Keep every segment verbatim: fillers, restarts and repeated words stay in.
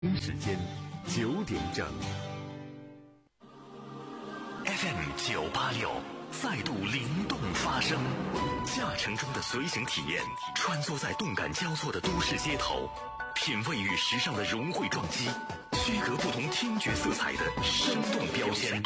时间九点整 F M 九八六再度灵动发声，驾乘中的随行体验，穿梭在动感交错的都市街头，品味与时尚的融汇撞击，区隔不同听觉色彩的生动标签。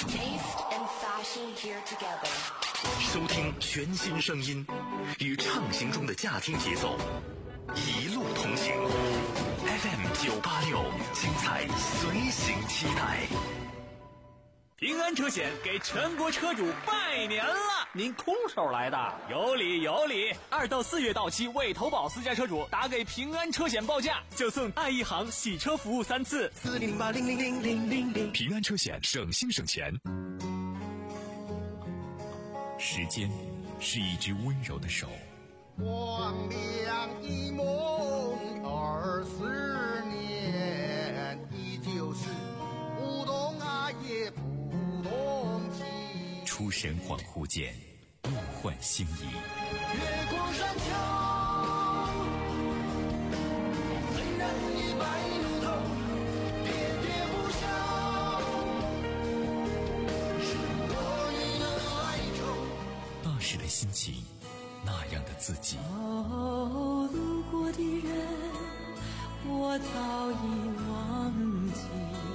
收听全新声音，与畅行中的驾听节奏，一路同行。F M 九八六，精彩随行期待。 平安车险给全国车主拜年了！ 您空手来的？ 有理有理！二到四月到期未投保私家车主，打给平安车险报价，就送爱一行洗车服务三次。 四零八零零零零零零。平安车险，省心省钱。时间是一只温柔的手。 黄粱一梦二十年，依旧是不懂爱也不懂情。 出神恍惚间，物换星移。 月光山丘，虽然已白如头，喋喋不休，是我与的哀愁。 那时的心情，那样的自己。 哦，路过的人，我早已忘记。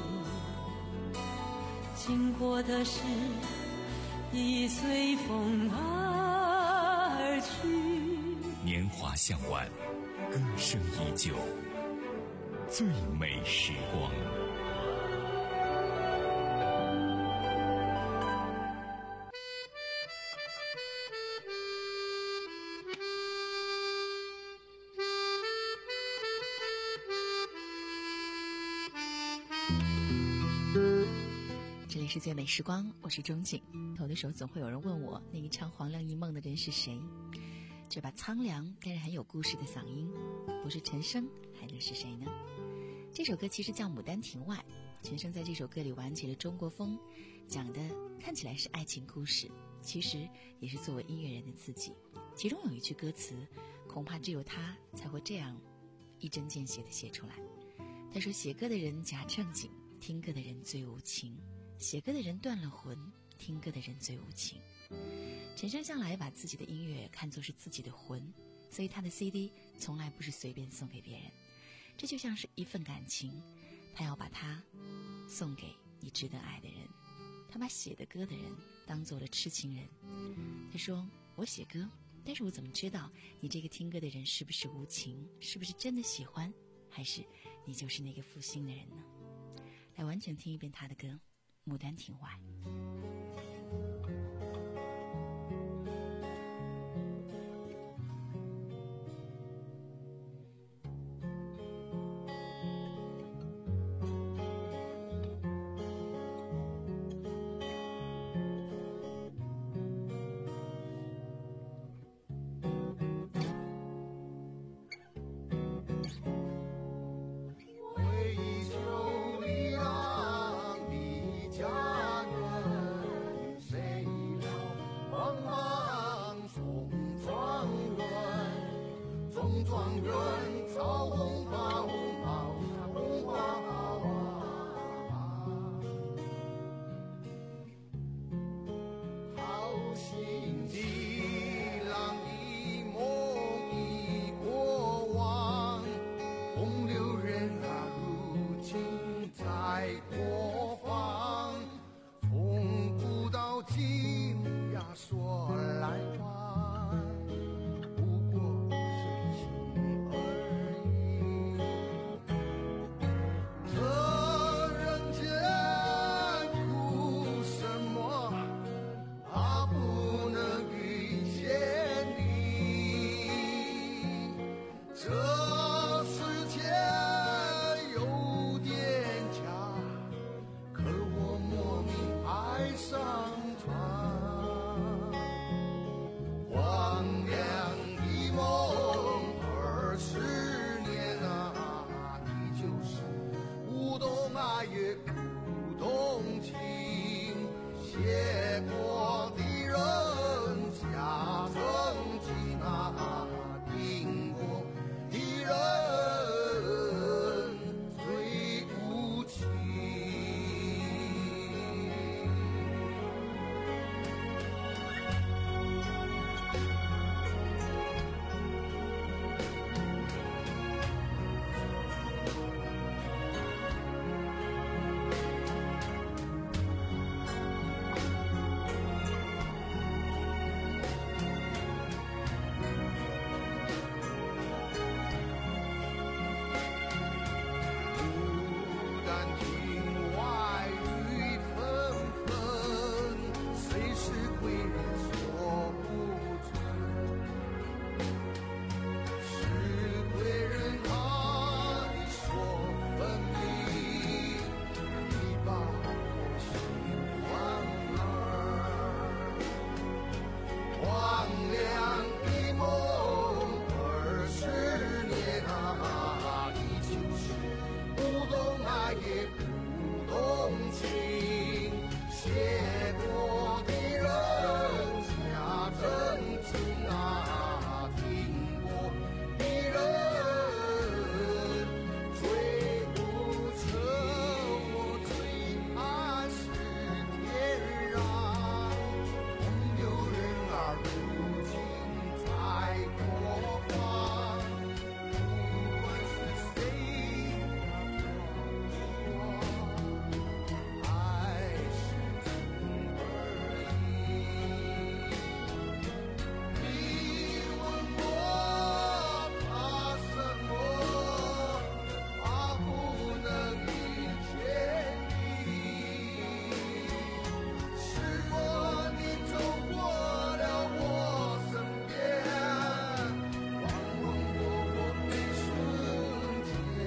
经过的事已随风而去。 年华向晚，歌声依旧，最美时光。 这里是最美时光，我是钟景。头的时候总会有人问我，那一唱黄粱一梦的人是谁？这把苍凉但是很有故事的嗓音，不是陈升还能是谁呢？这首歌其实叫《牡丹亭外》，陈升在这首歌里玩起了中国风，讲的看起来是爱情故事，其实也是作为音乐人的自己。其中有一句歌词，恐怕只有他才会这样一针见血地写出来。他说，写歌的人假正经，听歌的人最无情。写歌的人断了魂，听歌的人最无情。陈升向来把自己的音乐看作是自己的魂，所以他的 C D 从来不是随便送给别人，这就像是一份感情，他要把它送给你值得爱的人。他把写的歌的人当做了痴情人。他说，我写歌，但是我怎么知道你这个听歌的人是不是无情，是不是真的喜欢，还是你就是那个负心的人呢？来完全听一遍他的歌《牡丹亭外》。 定过的人最啊也不动情，谢过的人家真情啊，听过的人追不起，我最怕是天壤，风流人儿如今在多方，不管是谁还是真而已。你问我怕什么？怕不能遇见你。是否你走过了我身边，忘忘我我的瞬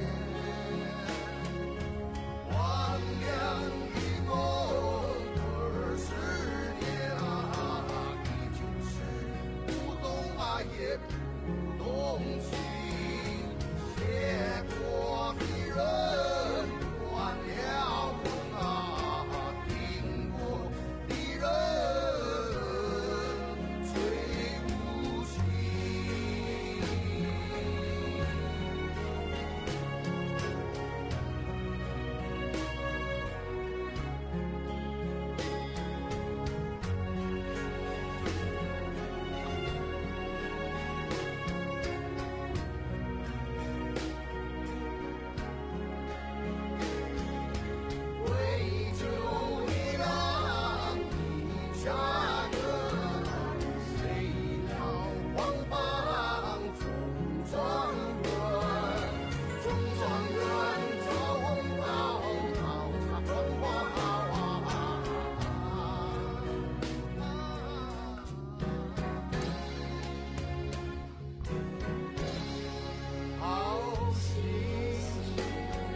间，忘了一梦二十年啊，你就是不懂啊也不动情，谢过的人断了魂啊，听过的人追不醒。为救一郎一家人，谁料黄榜中状元，中状元招红包，刀插春花好心切。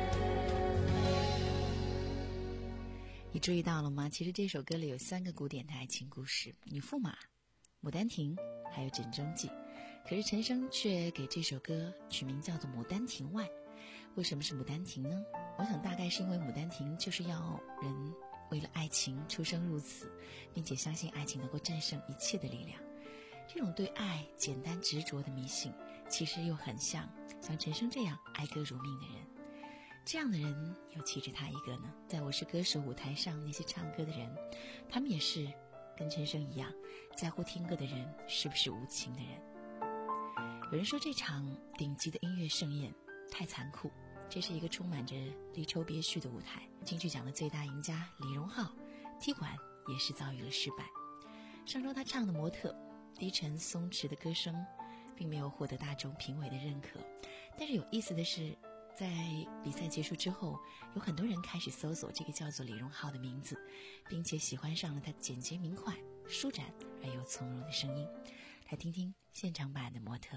你注意到了吗？其实这首歌里有三个古典的爱情故事：女驸马、牡丹亭，还有枕中记。可是陈升却给这首歌取名叫做《牡丹亭外》。为什么是牡丹亭呢？我想大概是因为牡丹亭就是要人为了爱情出生入死，并且相信爱情能够战胜一切的力量。这种对爱简单执着的迷信，其实又很像像陈升这样爱歌如命的人。这样的人有岂止他一个呢？在我是歌手舞台上，那些唱歌的人，他们也是跟陈升一样，在乎听歌的人是不是无情的人。有人说这场顶级的音乐盛宴太残酷，这是一个充满着离愁别绪的舞台。金曲奖的最大赢家李荣浩踢馆也是遭遇了失败。上周他唱的《模特》，低沉松弛的歌声并没有获得大众评委的认可。但是有意思的是，在比赛结束之后，有很多人开始搜索这个叫做李荣浩的名字，并且喜欢上了他简洁明快、舒展而又从容的声音。来听听现场版的《模特》。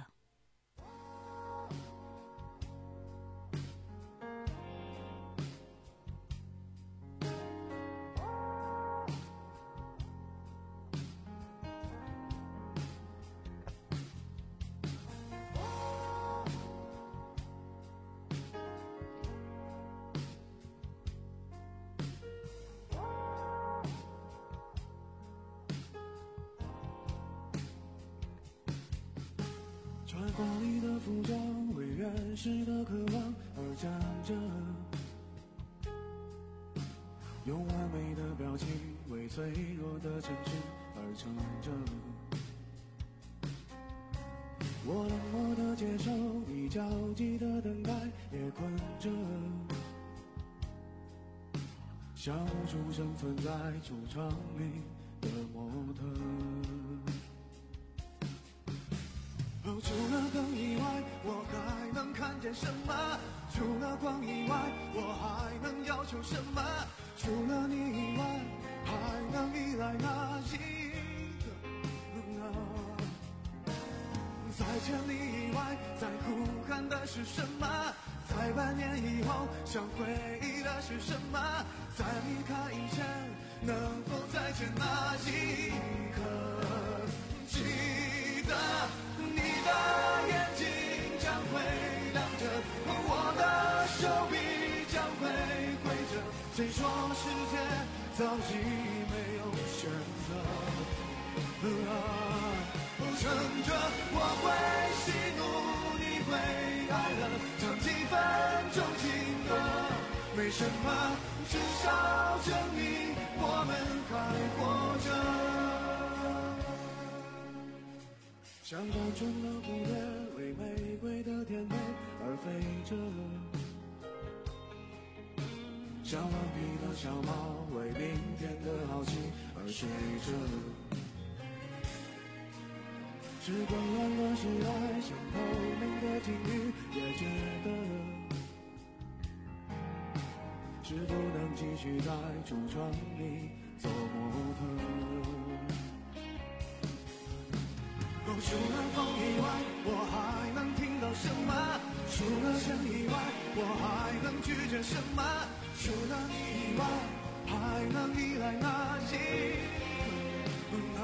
穿华丽的服装，为原始的渴望而站着，用完美的表情为脆弱的城市而撑着。我冷漠的接受，你焦急的等待也困着，想不出身份在橱窗里的模特。哦，除了灯以外，我还能看见什么？除了光以外，我还能要求什么？除了你以外，还能依赖哪一个？在千里以外，在呼喊的是什么？在百年以后，想回忆的是什么？在离开以前，能否再见那一刻？记得你的眼睛将会亮着，我的手臂将会谁说世界早已没有选择？啊，趁着我会喜怒，你会哀乐，唱几分钟情歌，没什么，至少证明我们还活着。像单纯的蝴蝶，为玫瑰的甜美而飞着。像顽皮的小猫，为明天的好奇而睡着。是混乱的时代，像透明的鲸鱼，也觉得是不能继续在橱窗里做模特。哦，除了风以外，我还能听到什么？除了神以外，我还能拒绝什么？除了你以外，还能依赖哪些？啊，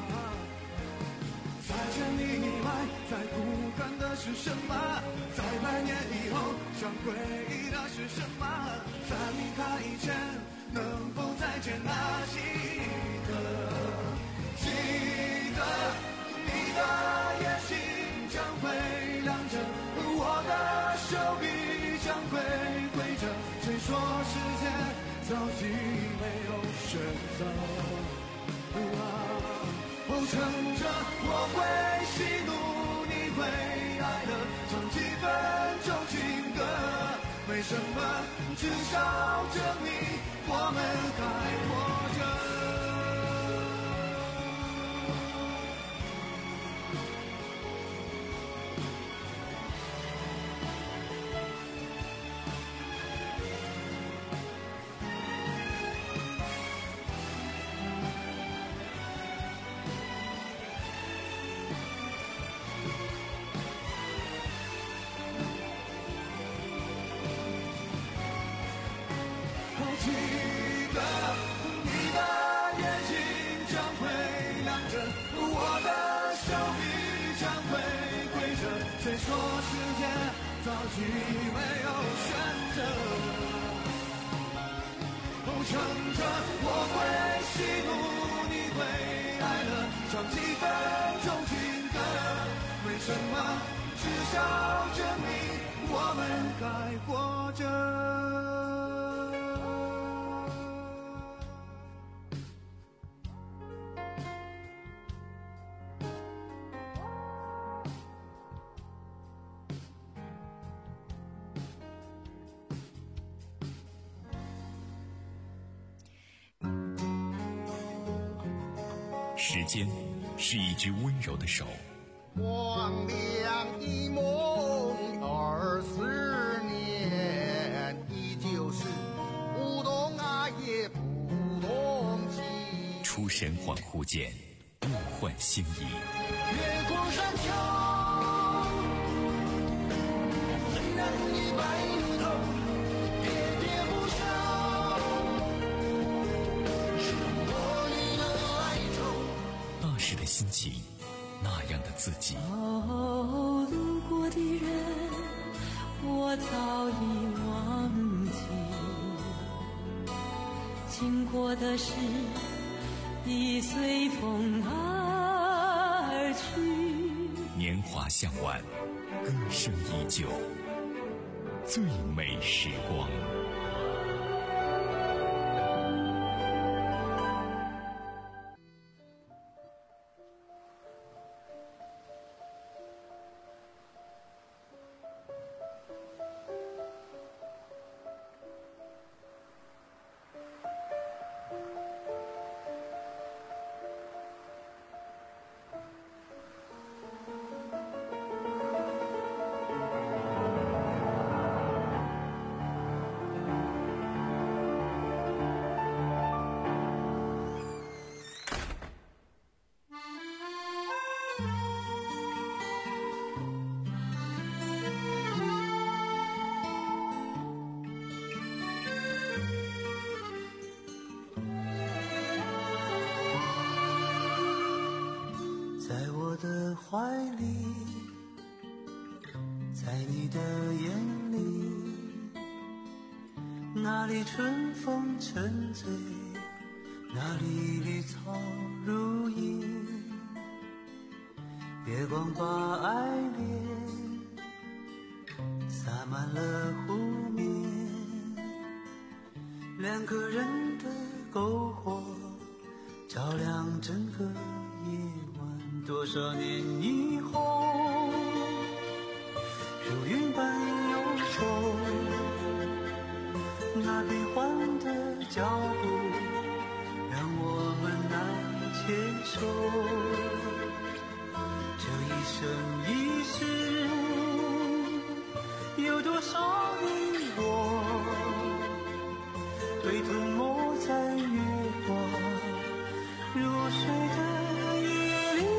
再见你以外，再不堪的是什么？在百年以后，想回忆的是什么？在离开以前，能否再见那几个？记得你的眼睛将会亮着，我的手臂将会挥着。谁说世界早已没有选择？啊，哦，趁着我会喜怒，你会哀乐，唱几分钟情歌，没什么，至少证明我们还活着。记得你的眼睛将会亮着，我的手臂将会挥着。谁说世界早已没有选择？哦，趁着我会喜怒，你会哀乐，唱几分钟情歌，没什么，至少证明我们还活着。 时间是一只温柔的手， 黄粱一梦二十年，依旧是不懂爱也不懂情。 出神恍惚间，物换星移。 越过山丘，虽然已白如头，喋喋不休，是我你的哀愁。 那时的心情，那样的自己。 哦，路过的人，我早已忘记，经过的事已随风而去。 年华向晚，歌声依旧，最美时光。 怀里，在你的眼里， 那里春风沉醉，那里绿草如茵，月光把爱恋洒满了湖面，两个人的篝火照亮整个夜晚。多少年以后，如云般游走，那变幻的脚步让我们难牵手。这一生一世，有多少你我被吞没在月光入睡的夜里。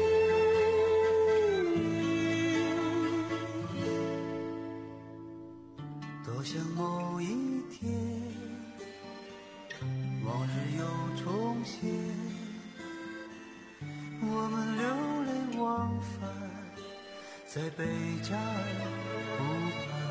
多想某一天，往日又重现，我们流连忘返在贝加尔湖畔。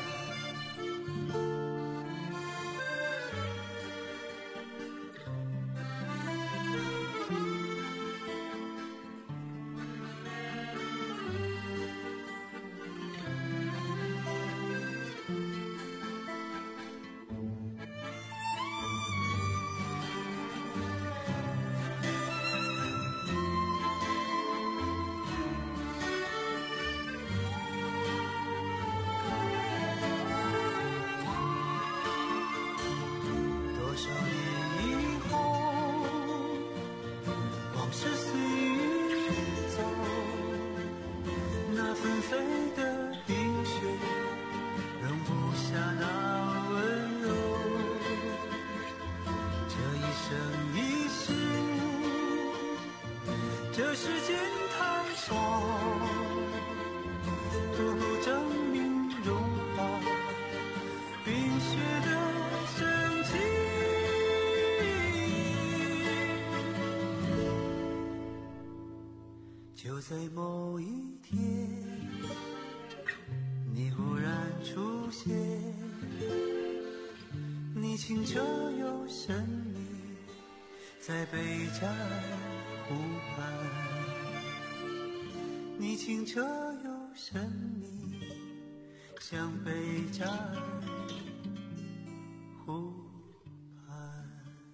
这世间太少，足够证明融化冰雪的神奇。就在某一天，你忽然出现，你清澈又神秘，在贝加尔湖畔，你清澈又神秘，像贝加尔湖畔。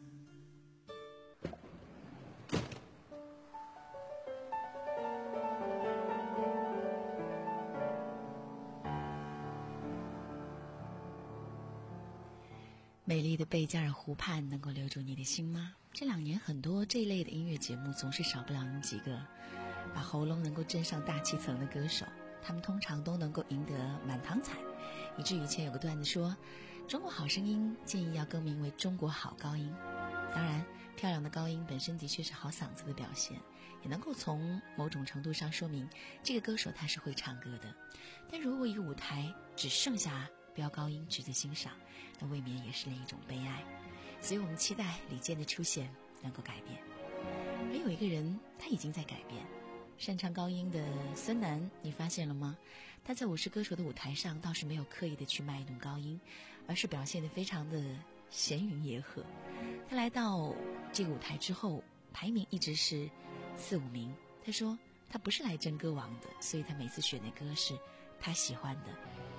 美丽的贝加尔湖畔能够留住你的心吗？这两年很多这一类的音乐节目总是少不了你几个把喉咙能够震上大气层的歌手，他们通常都能够赢得满堂彩，以至于以前有个段子说，中国好声音建议要更名为中国好高音。当然，漂亮的高音本身的确是好嗓子的表现，也能够从某种程度上说明这个歌手他是会唱歌的。但如果一个舞台只剩下飙高音值得欣赏，那未免也是另一种悲哀。所以我们期待李健的出现能够改变。而有一个人他已经在改变，擅长高音的孙楠，你发现了吗？他在我是歌手的舞台上倒是没有刻意的去卖弄高音，而是表现得非常的闲云野鹤。他来到这个舞台之后，排名一直是四五名。他说他不是来争歌王的，所以他每次选的歌是他喜欢的。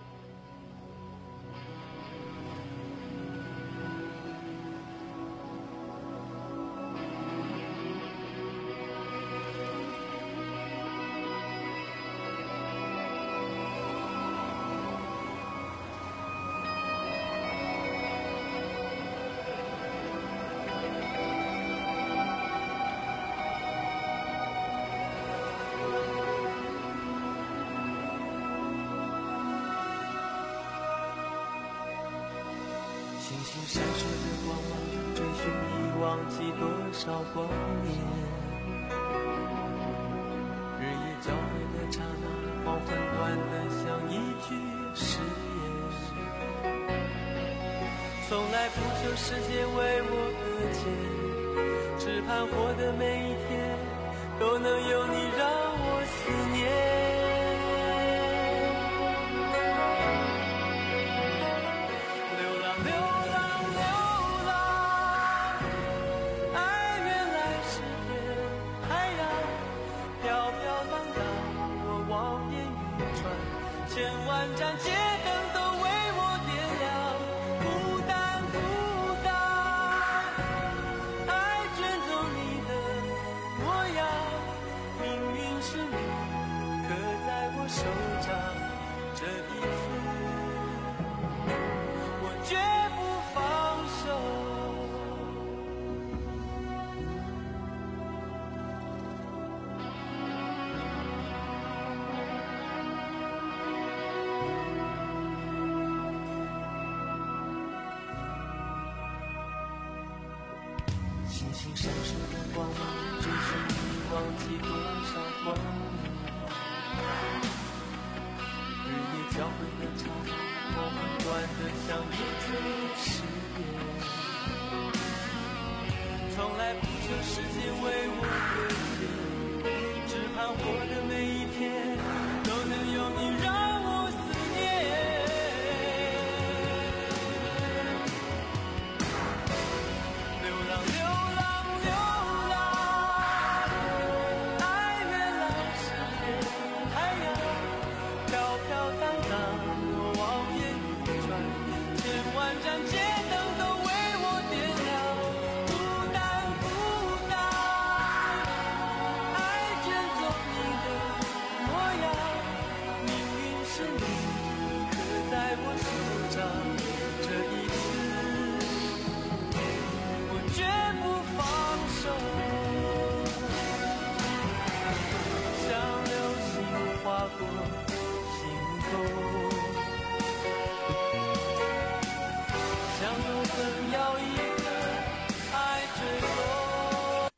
星星闪烁的光芒，追寻已忘记多少光年。日夜交汇的刹那，黄昏短得像一句誓言。从来不求世界为我搁浅，只盼活的每一天都能有你让我思念。流浪流浪星闪烁的光芒，只是你忘记多少光阴。日夜交汇的刹那，我们短得像一句誓言。从来不求世界为我改变，只盼活的每一天都能有你让我思念。流浪流浪流浪，爱原来是片海洋，飘飘荡荡，望眼欲穿，千万盏街灯都为我点亮。孤单孤单，爱卷走你的模样，命运是你刻在我手上，这一次我绝不放手。像流星划过心头，像有份摇曳的爱坠落。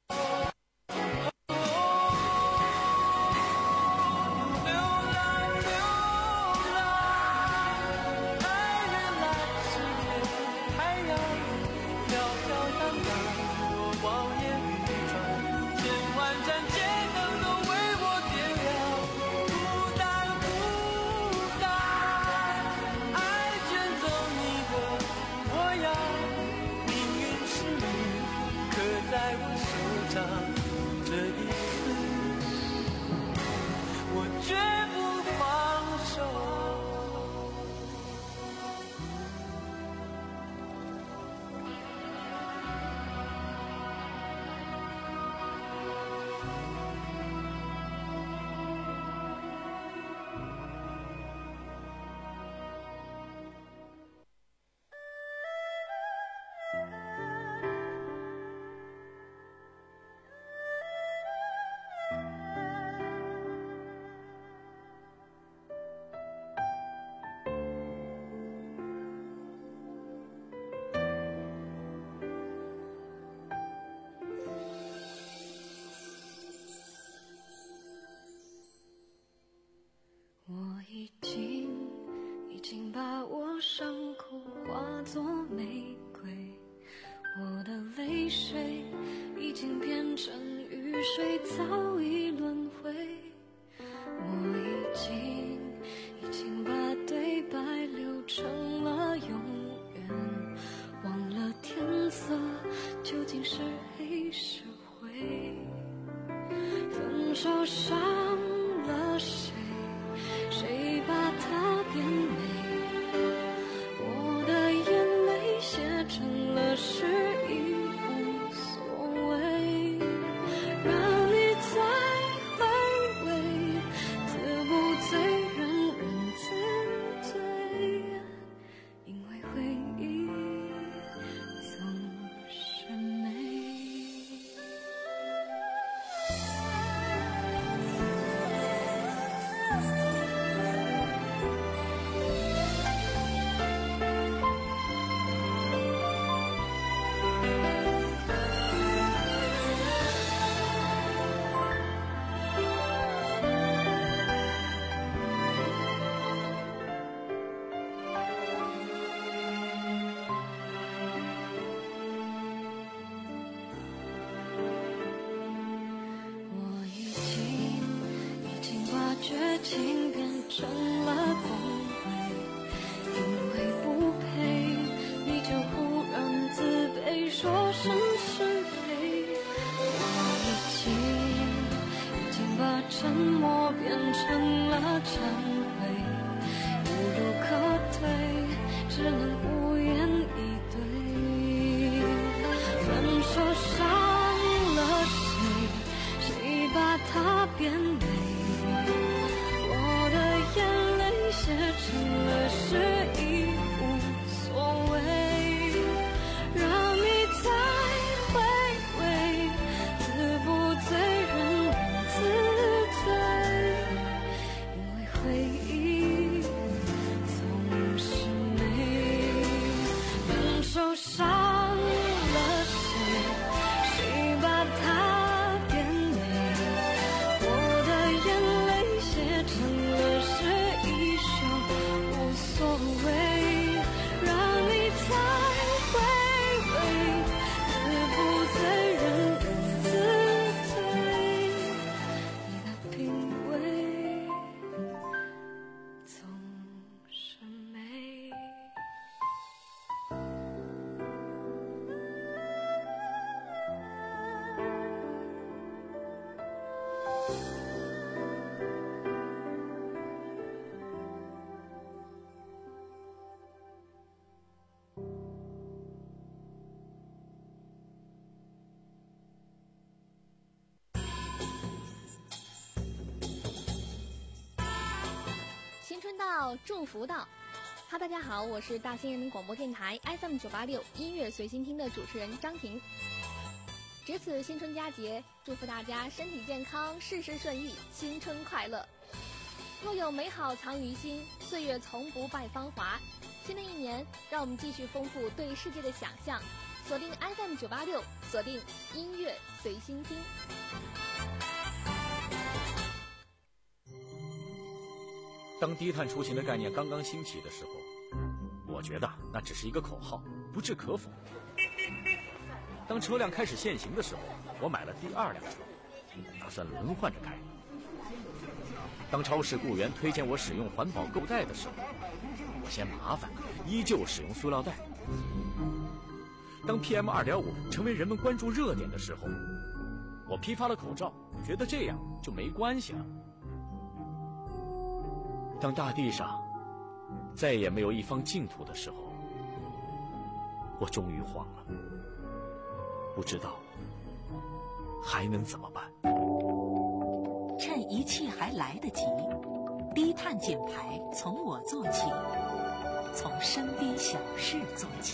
流浪流浪，爱原来是片海洋，飘飘荡荡，我望眼欲穿，千万盏街灯都为我点亮。孤单孤单，爱卷走你的模样，命运是你刻在我手上，这一次我绝不放手。 我已经已经把我伤口化作玫瑰，我的泪水已经变成雨水，早已轮回。我已经已经把对白留成了永远，忘了天色究竟是黑是灰。分手伤了谁？谁把它变美？我的眼泪写成了诗，已无所谓。让你再回味，自不醉人人自醉，因为回忆总是美。我已经已经把绝情变成了恭维，因为不配你就忽然自卑，说声是非。我已经已经把沉默变成了忏悔，无路可退，只能无言以对。分手伤了谁？谁把它变美？我的眼泪写成了诗，已无所谓。让你再回味，自不醉人人自醉，因为回忆总是美。 到祝福到。哈，大家好，我是大兴人民广播电台 F M 九八六音乐随心听的主持人张婷。值此新春佳节，祝福大家身体健康，事事顺意，新春快乐。若有美好藏于心，岁月从不败芳华。新的一年，让我们继续丰富对世界的想象，锁定 F M 九八六，锁定音乐随心听。 当低碳出行的概念刚刚兴起的时候，我觉得那只是一个口号，不置可否。当车辆开始限行的时候，我买了第二辆车，打算轮换着开。当超市雇员推荐我使用环保购物袋的时候，我嫌麻烦，依旧使用塑料袋。当 P M 二点五 成为人们关注热点的时候，我批发了口罩，觉得这样就没关系了。当大地上再也没有一方净土的时候，我终于慌了，不知道还能怎么办。 趁一切还来得及，低碳减排从我做起，从身边小事做起。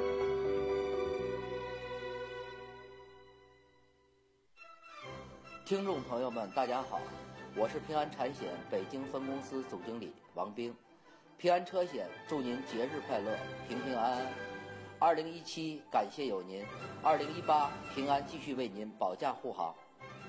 听众朋友们，大家好，我是平安产险北京分公司总经理王兵。平安车险祝您节日快乐，平平安安。二零一七感谢有您，二零一八平安继续为您保驾护航。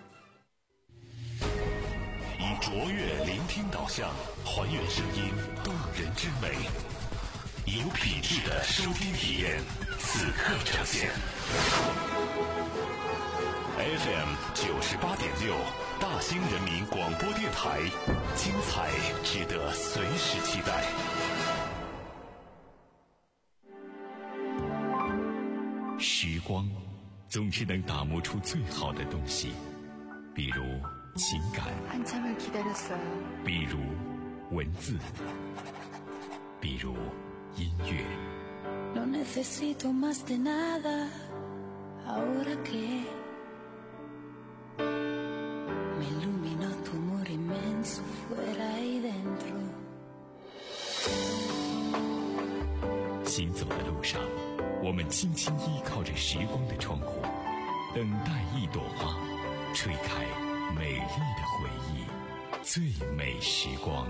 以卓越聆听导向，还原声音动人之美，有品质的收听体验，此刻呈现。F M 九十八点六，大兴人民广播电台，精彩值得随时期待。时光总是能打磨出最好的东西，比如情感，比如文字，比如音乐。 No necesito más de nada, ahora que me iluminó tu amor inmenso fuera y dentro。 行走的路上，我们轻轻依靠着时光的窗户，等待一朵花吹开美丽的回忆，最美时光。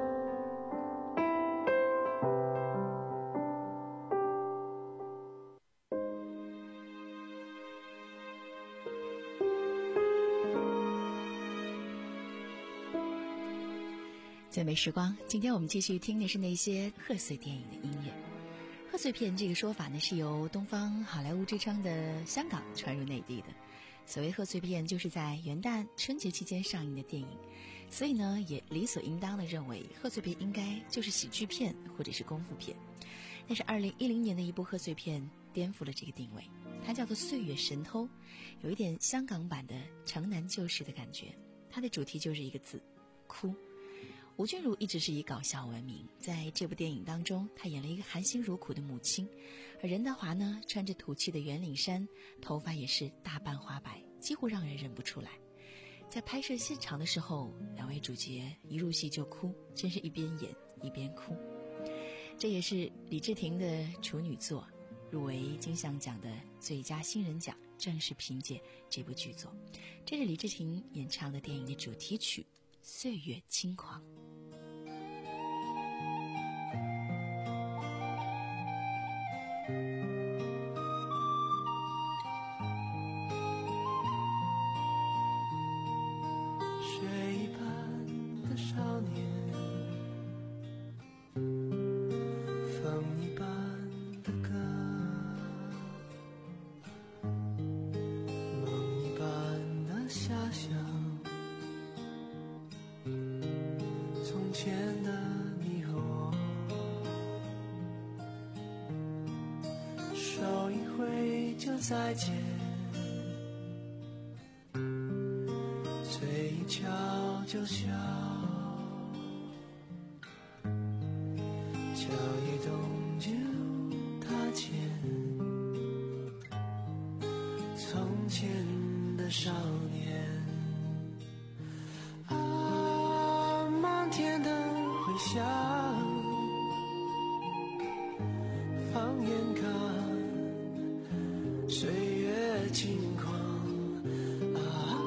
最美时光，今天我们继续听的是那些贺岁电影的音乐。贺岁片这个说法呢，是由东方好莱坞之称的香港传入内地的。所谓贺岁片，就是在元旦、春节期间上映的电影，所以呢，也理所应当的认为贺岁片应该就是喜剧片或者是功夫片。但是二零一零年的一部贺岁片颠覆了这个定位，它叫做《岁月神偷》，有一点香港版的《城南旧事》的感觉。它的主题就是一个字：哭。吴君如一直是以搞笑闻名，在这部电影当中，她演了一个含辛茹苦的母亲，而任达华呢，穿着土气的圆领衫，头发也是大半花白，几乎让人认不出来。在拍摄现场的时候，两位主角一入戏就哭，真是一边演一边哭。这也是李治廷的处女作，入围金像奖的最佳新人奖，正是凭借这部剧作。这是李治廷演唱的电影的主题曲《岁月轻狂》。 再见，嘴一翘就笑，脚一动就踏前，从前的少年。啊，漫天的回响。 岁月轻狂啊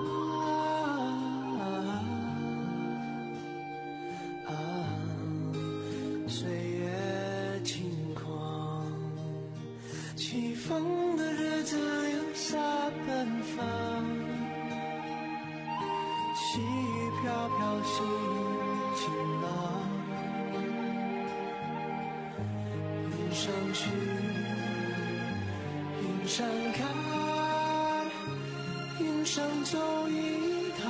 啊啊，岁月轻狂，起风的日子留下奔放，细雨飘飘心晴朗，云上去云上看，云上走一趟，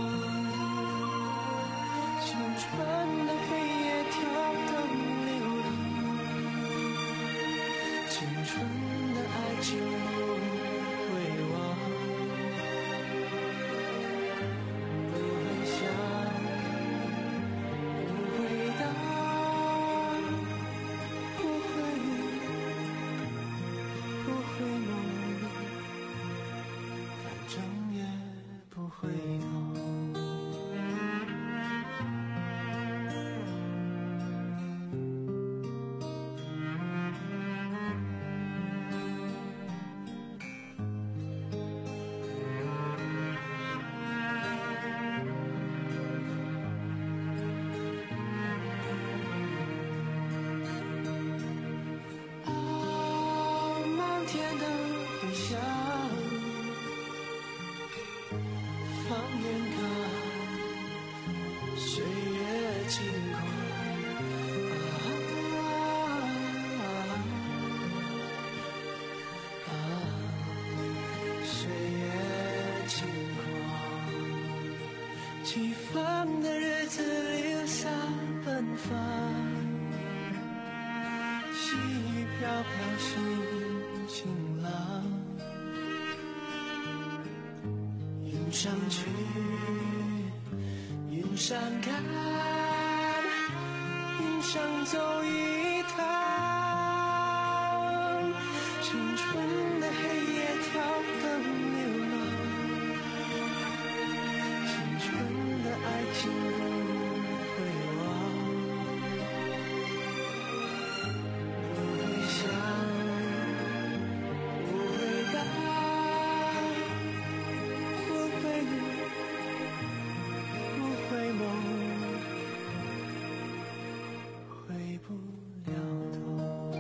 青春的黑夜跳灯流浪，青春的爱情不会忘，不会想，不会答，不会不会梦，反正也不回头。起风的日子留下奔放，细雨飘飘心晴朗，云上去云上看，云上走一趟，青春的黑夜跳灯流浪，爱情不会忘，不会想，不会答，不会不会梦，回不了头。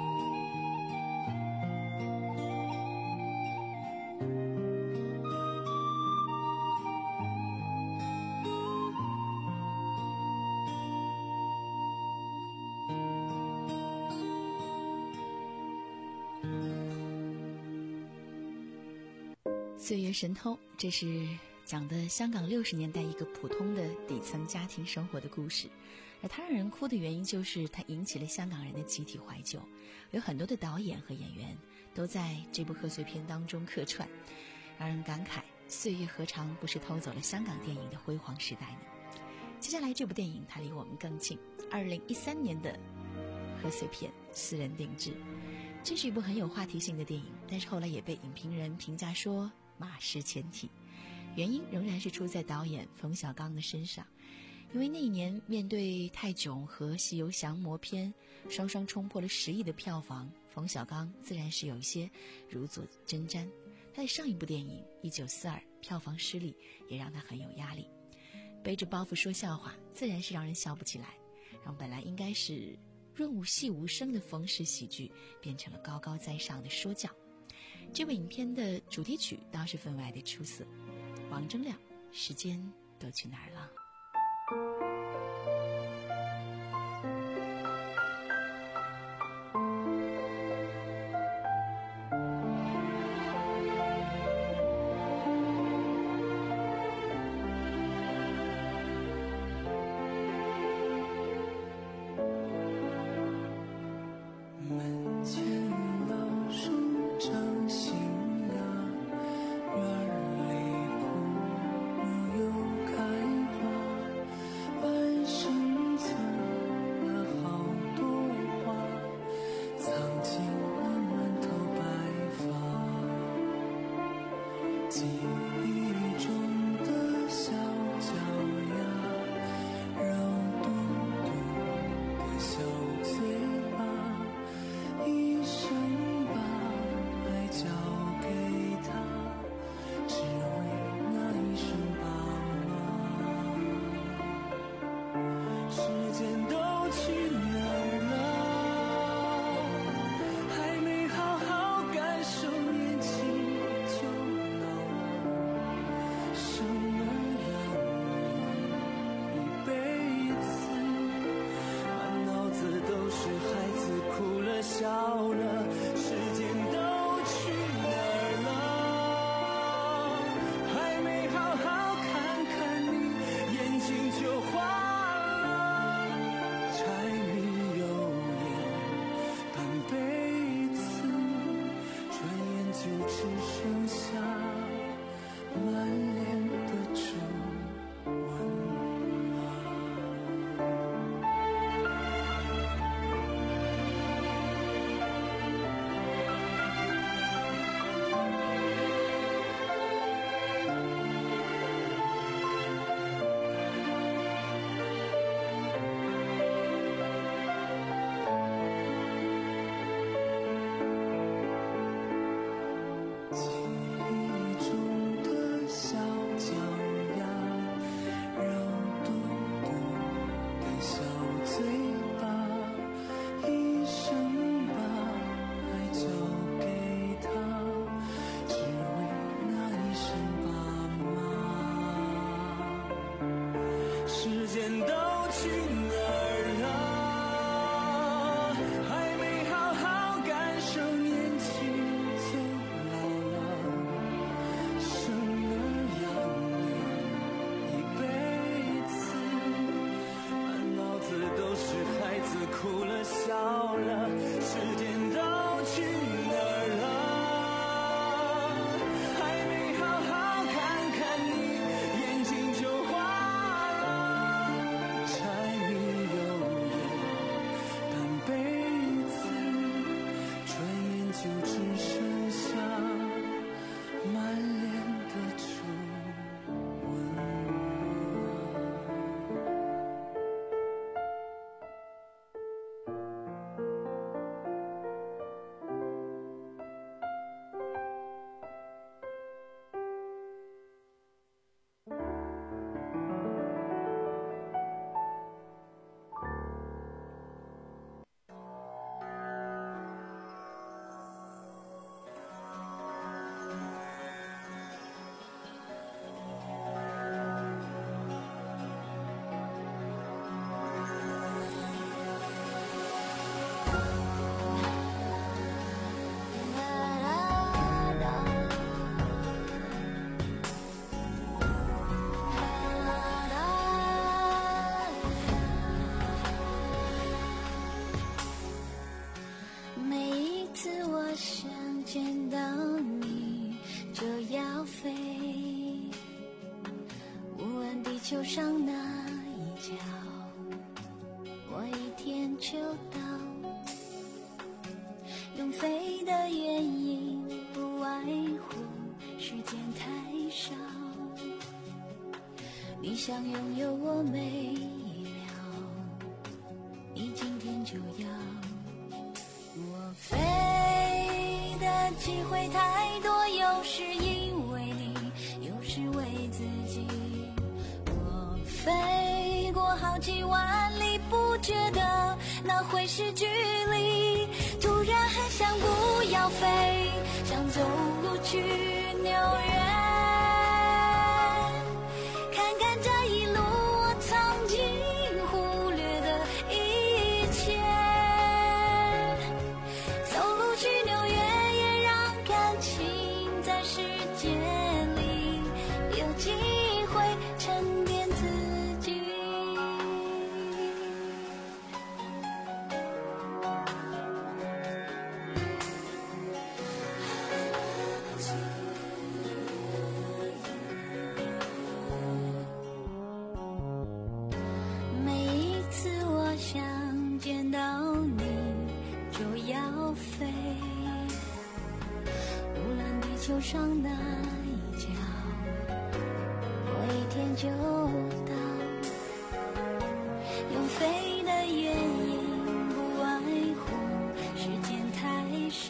岁月神偷，这是讲的香港六十年代一个普通的底层家庭生活的故事，而它让人哭的原因就是它引起了香港人的集体怀旧，有很多的导演和演员都在这部贺岁片当中客串，让人感慨岁月何尝不是偷走了香港电影的辉煌时代呢？接下来这部电影它离我们更近，二零一三年的贺岁片《私人定制》，这是一部很有话题性的电影，但是后来也被影评人评价说马失前蹄，原因仍然是出在导演冯小刚的身上。因为那一年面对泰囧和《西游降魔篇》双双冲破了十亿的票房，冯小刚自然是有一些如坐针毡。他的上一部电影《一九四二》票房失利，也让他很有压力。背着包袱说笑话，自然是让人笑不起来，让本来应该是润物细无声的冯氏喜剧变成了高高在上的说教。这部影片的主题曲倒是分外的出色，王铮亮，时间都去哪儿了？ 门前老树长新芽，院里枯木又开花，半生存了好多话，藏进了满头白发。记忆中的小脚丫，肉嘟嘟的小嘴巴，一生把爱交剩下满脸的皱纹。时间都去哪儿了？还没好好感受年轻就老了，生儿养女一辈子，满脑子都是孩子哭了笑了，时间都去哪儿了？还没好好看看你，眼睛就花了。柴米油盐半辈子，转眼就只剩下满脸的皱纹。见到你就要飞，无论地球上哪一角，我一天就到。用飞的原因不外乎时间太少，你想拥有我没了，你今天就要。我飞的机会太多，有时因为你，有时为自己。我飞过好几万里，不觉得那会是距离。突然很想不要飞，想走路去纽约，看看这一路我曾经忽略的一切。走路去纽约，也让感情在时间里有机会沉淀自己。每一次我想见到你就要飞，无论地球上哪一角，我一天就到。用飞的原因不外乎时间太少，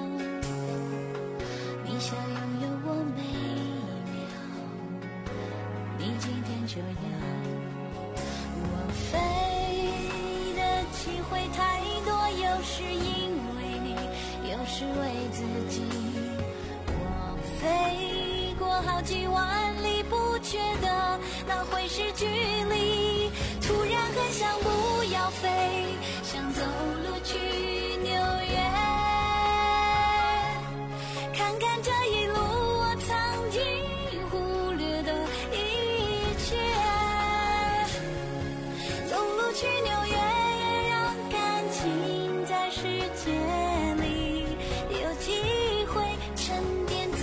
你想拥有我每一秒，你今天就要。我飞的机会太多，有时因为你，有时为自己。我飞过好几万里，不觉得那会是距离。突然很想不要飞，想走路去纽约，看看这一路我曾经忽略的一切。走路去纽约，也让感情在时间里有机会沉淀自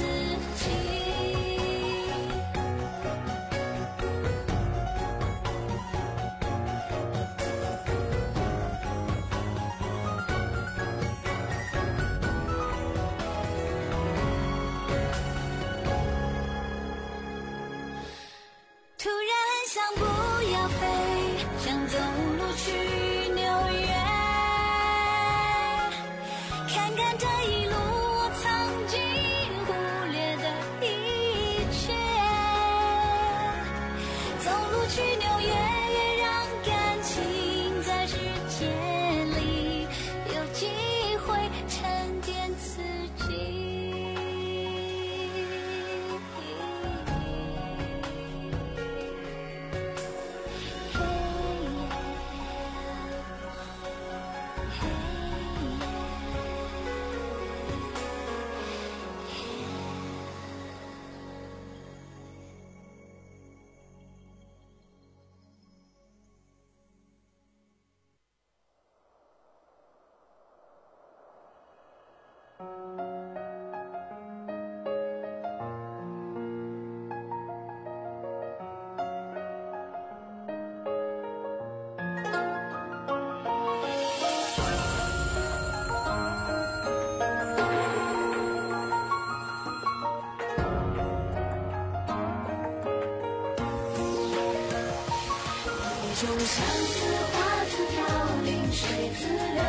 种相思花自飘零水自流，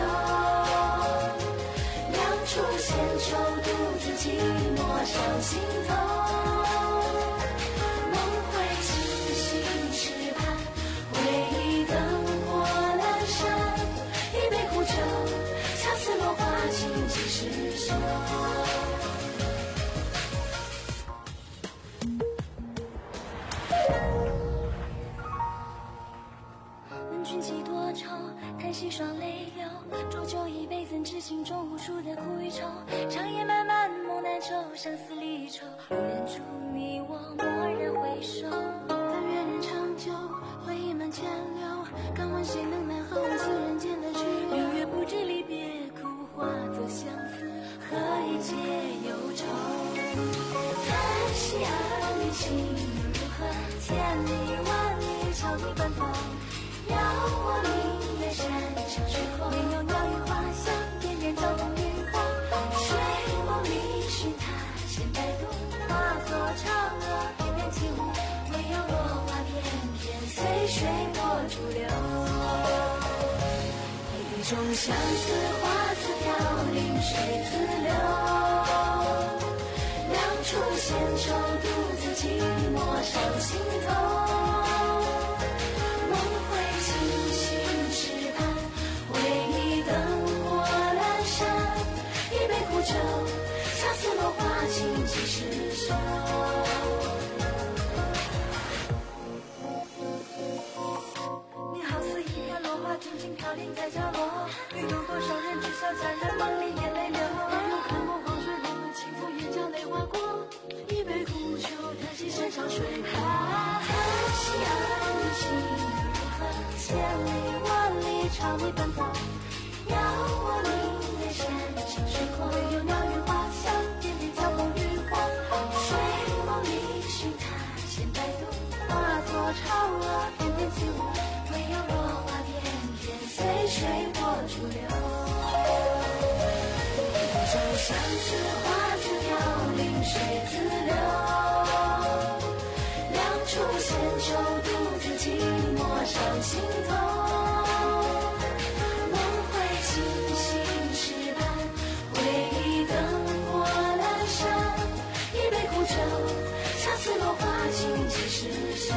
两处闲愁独自寂寞上心头，梦回清醒池畔，回忆灯火阑珊，一杯苦酒，恰似落花轻几时休。君几多愁，叹息双泪流，煮酒一杯，怎知心中无数的苦与愁。长夜漫漫梦难抽，相思离愁，如连珠你我蓦然回首。但愿人长久，回忆满千流，敢问谁能奈何我心人间的去留。六月不知离别苦，化作相思，何以解忧愁？叹息儿女情又如何？千里万里朝你奔走。邀我明月山上水空，没有鸟语花香，点点交风雨花。水梦里寻他千百度，化作嫦娥翩翩起舞。唯有落花片片随水波逐流。一种相思花自飘零水自流，两处闲愁独自寂寞上心头。恰似落花轻几时休。你好似一片落花，静静飘零在角落，又有多少人知晓佳人梦里眼泪流？有看过黄水路，轻抚眼角泪划过，一杯苦酒，叹息山上水波。叹息儿女情如何？千里万里朝你奔走。邀我明月山上水空，唯有鸟语花香，点点交风雨花。水梦里寻他千百度，化作嫦娥翩翩起舞。唯有落花片片随水波逐流。一种相思花自飘零水自流，两处闲愁独自寂寞上心头。恰似落花轻几时休。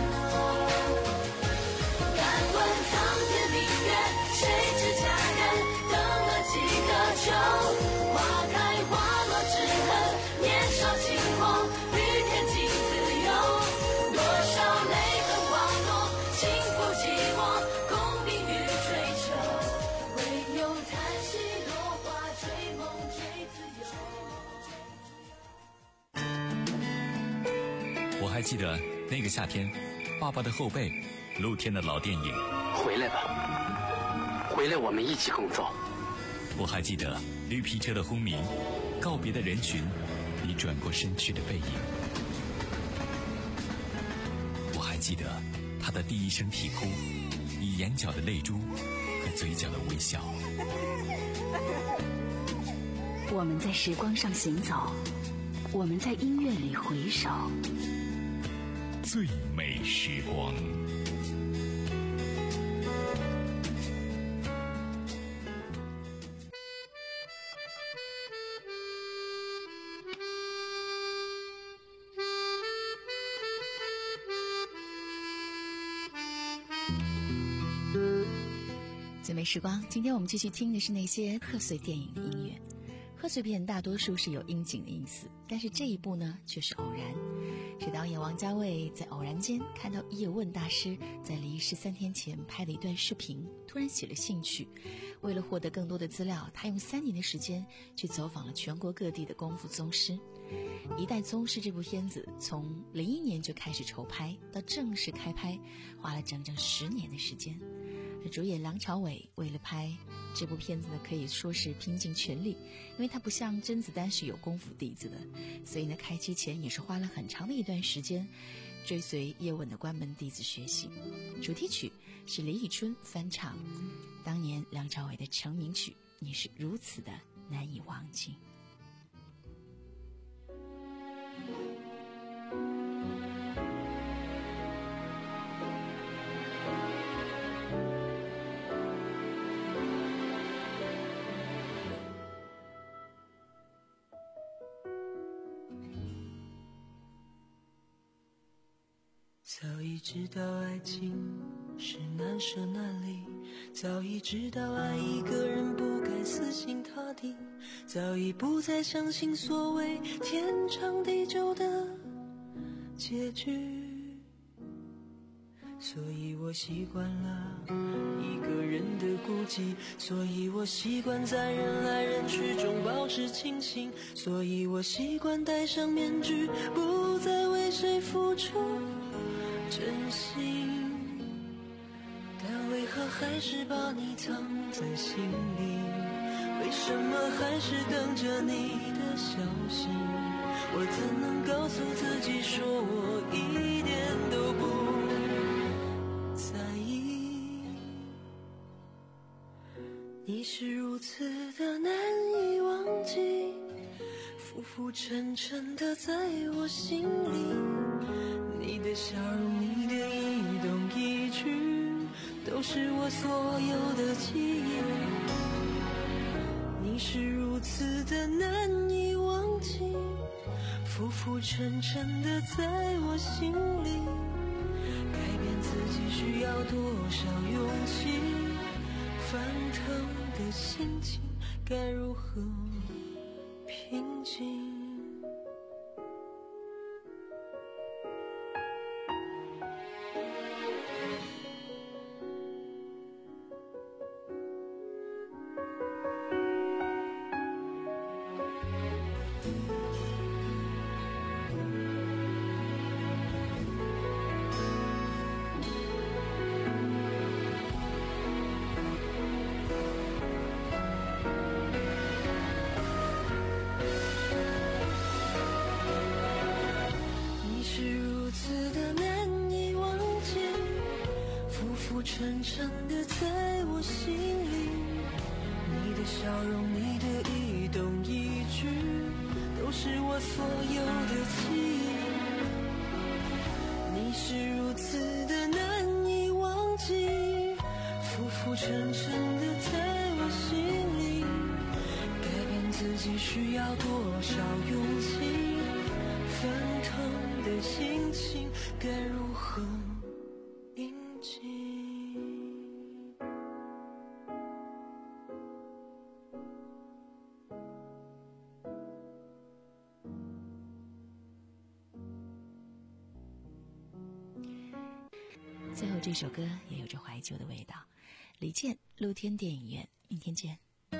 敢问苍天明月，谁知佳人等了几个秋？花开花落之恨，年少轻狂，与天竞自由。多少泪痕滑落，轻抚寂寞，功名与追求。唯有叹息落花，追梦追自由。 我还记得那个夏天，爸爸的后背，露天的老电影。 回来吧，回来，我们一起工作。 我还记得绿皮车的轰鸣，告别的人群，你转过身去的背影。我还记得他的第一声啼哭，你眼角的泪珠和嘴角的微笑。 我们在时光上行走，我们在音乐里回首。 最美时光。 最美时光，今天我们继续听的是那些贺岁电影的音乐。贺岁片大多数是有应景的意思，但是这一部呢却是偶然，是导演王家卫在偶然间看到叶问大师在离世三天前拍的一段视频，突然起了兴趣。为了获得更多的资料，他用三年的时间去走访了全国各地的功夫宗师。一代宗师这部片子从零一年就开始筹拍，到正式开拍花了整整十年的时间。主演梁朝伟为了拍这部片子呢，可以说是拼尽全力，因为他不像甄子丹是有功夫底子的，所以呢，开机前也是花了很长的一段时间，追随叶问的关门弟子学习。主题曲是李宇春翻唱当年梁朝伟的成名曲《你是如此的难以忘记》。 已知道爱情是难舍难离，早已知道爱一个人不该死心塌地，早已不再相信所谓天长地久的结局。所以我习惯了一个人的孤寂，所以我习惯在人来人去中保持清醒，所以我习惯戴上面具，不再为谁付出真心。但为何还是把你藏在心里？为什么还是等着你的消息？我怎能告诉自己说我一点都不在意？你是如此的难以忘记，浮浮沉沉的在我心里，你的笑容，你的一动一举，都是我所有的记忆。你是如此的难以忘记，浮浮沉沉的在我心里，改变自己需要多少勇气？翻腾的心情该如何平静？沉沉的在我心里，你的笑容，你的一动一举，都是我所有的记忆。你是如此的难以忘记，浮浮沉沉的在我心里，改变自己需要多少勇气？翻腾的心情该如何宁静？ 最后这首歌也有着怀旧的味道，李健，露天电影院，明天见。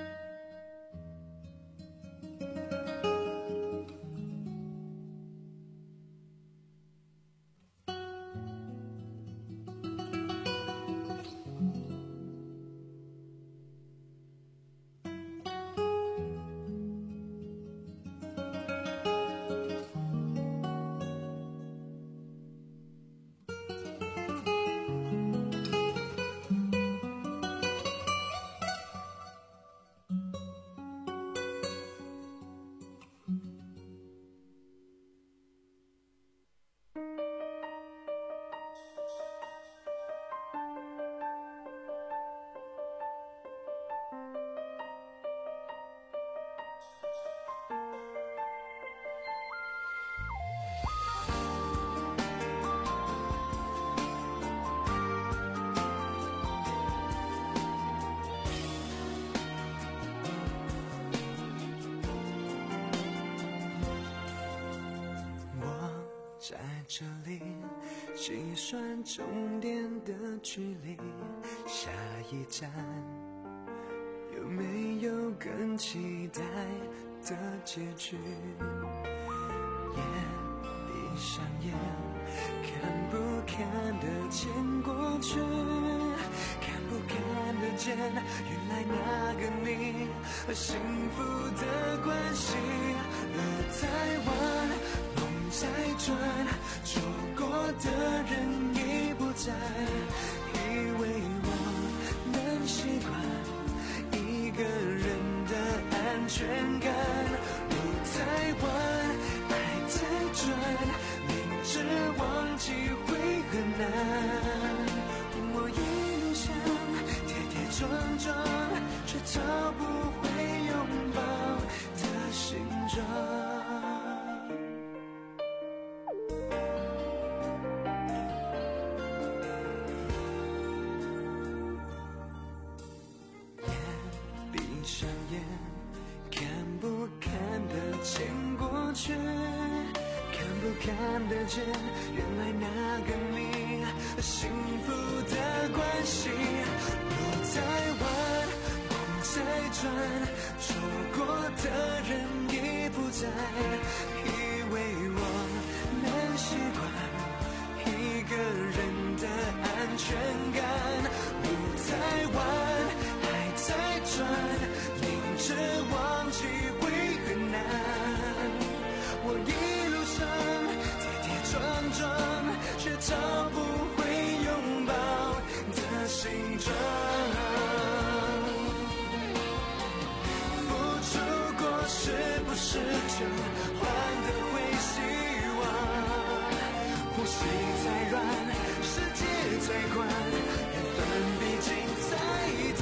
在这里计算终点的距离，下一站有没有更期待的结局？眼闭上眼，看不看得见过去？看不看得见原来那个你和幸福的关系？路太弯，梦在转，错过的人已不在，以为我能习惯一个人的安全感。路太弯，爱在转，明知忘记会很难。我一路上跌跌撞撞，却找不回拥抱的形状。 看得见，原来那个你幸福的关系。路在弯，梦在转，错过的人已不在，以为我能习惯一个人的安全感。路在弯，还在转，明知忘记会很难，我一路上跌跌撞撞，却找不回拥抱的形状。付出过是不是就换得回希望？呼吸再软，世界再宽，缘分毕竟再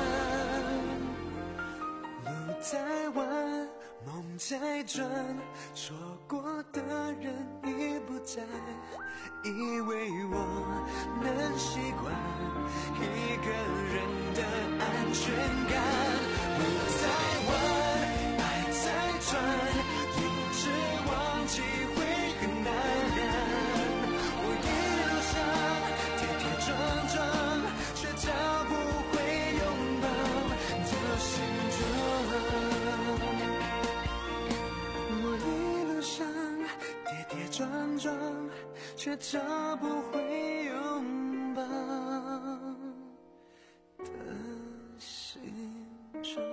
短。路在弯，梦在转，错过的人已不在，以为我能习惯一个人的安全感。路在弯，爱在转，明知忘记会很难，我一路上跌跌撞撞，却找不回拥抱的形状。我一路上跌跌撞撞，却找不回拥抱的形状。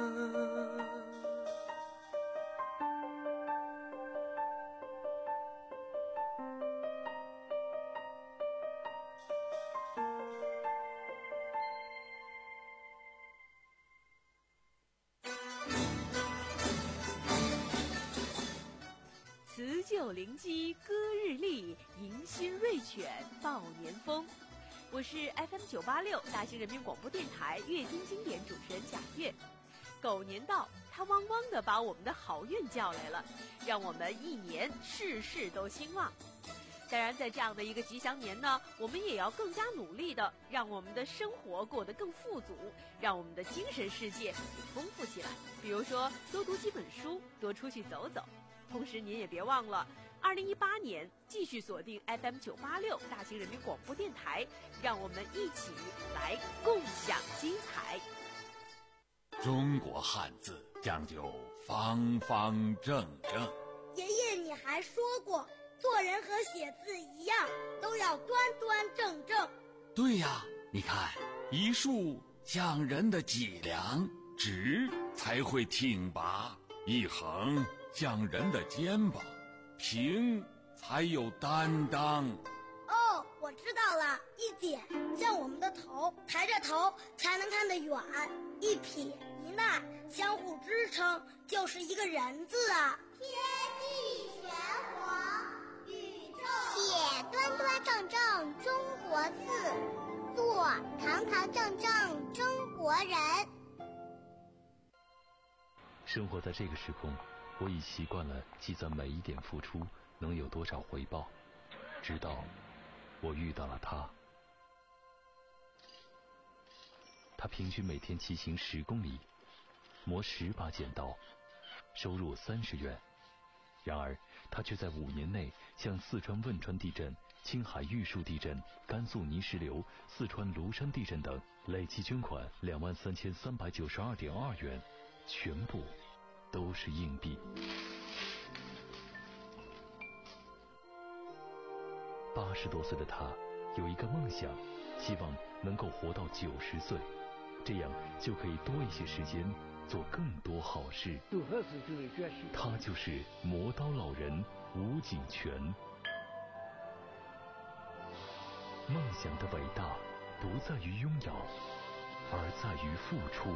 辞旧临机歌日丽，迎新瑞犬报年风。我是 F M 九八六大兴人民广播电台乐听经典主持人贾月。狗年到，它汪汪地把我们的好运叫来了，让我们一年事事都兴旺。当然，在这样的一个吉祥年呢，我们也要更加努力的让我们的生活过得更富足，让我们的精神世界也丰富起来。比如说，多读几本书，多出去走走。同时，您也别忘了，二零一八年继续锁定 F M 九八六大兴人民广播电台，让我们一起来共享精彩。 中国汉字讲究方方正正。 爷爷，你还说过，做人和写字一样，都要端端正正。 对呀，你看，一竖像人的脊梁，直才会挺拔；一横像人的肩膀，平才有担当。 哦，我知道了，一点像我们的头，抬着头才能看得远；一撇一捺相互支撑，就是一个人字啊。 天地玄黄，宇宙写端端正正中国字，做堂堂正正中国人。 生活在这个时空，我已习惯了计算每一点付出能有多少回报，直到我遇到了他。他平均每天骑行十公里，磨十把剪刀，收入三十元。然而，他却在五年内向四川汶川地震、青海玉树地震、甘肃泥石流、四川庐山地震等累计捐款两万三千三百九十二点二元，全部都是硬币。八十多岁的他有一个梦想，希望能够活到九十岁，这样就可以多一些时间做更多好事。他就是磨刀老人吴景全。梦想的伟大不在于拥有，而在于付出。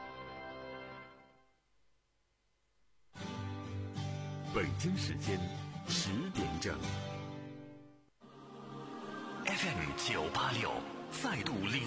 北京时间十点整。 F M 九八六再度领